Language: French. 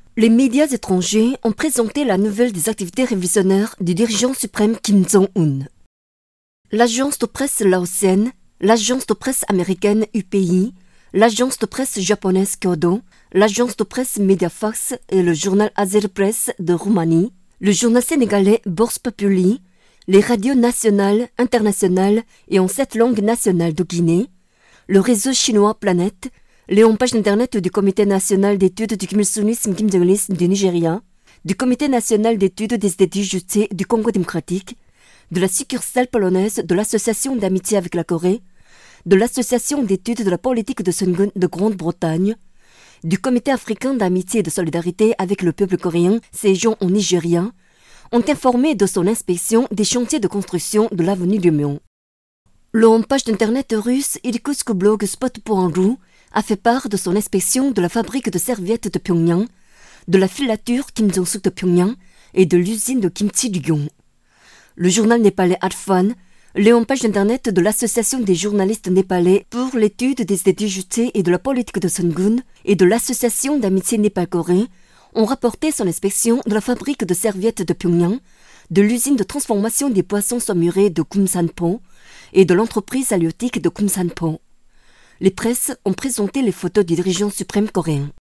Les médias étrangers ont présenté la nouvelle des activités révolutionnaires du dirigeant suprême Kim Jong-un. L'agence de presse laotienne, l'agence de presse américaine UPI, l'agence de presse japonaise Kyodo, l'agence de presse Mediafax et le journal Azerpress de Roumanie, le journal sénégalais Bourse Populi, les radios nationales, internationales et en 7 langues nationales de Guinée, le réseau chinois Planète, les pages internet du Comité national d'études du Kim Il-sungisme Kim Jong-ilisme du Nigeria, du Comité national d'études des idées jutées du Congo démocratique, de la succursale polonaise de l'Association d'amitié avec la Corée, de l'Association d'études de la politique de Sungun de Grande-Bretagne, du Comité africain d'amitié et de solidarité avec le peuple coréen séjour au Nigeria, ont informé de son inspection des chantiers de construction de l'avenue du Myon. Le page d'internet russe Irkutsk blog Spot.ru a fait part de son inspection de la fabrique de serviettes de Pyongyang, de la filature Kim Jong-suk de Pyongyang et de l'usine de kimchi du Gyeong. Le journal népalais Arfan, les pages d'internet de l'Association des journalistes népalais pour l'étude des idées jutées et de la politique de Sungun et de l'Association d'amitié Népal-Corée ont rapporté son inspection de la fabrique de serviettes de Pyongyang, de l'usine de transformation des poissons saumurés de Kumsanpo et de l'entreprise halieutique de Kumsanpo. Les presses ont présenté les photos du dirigeant suprême coréen.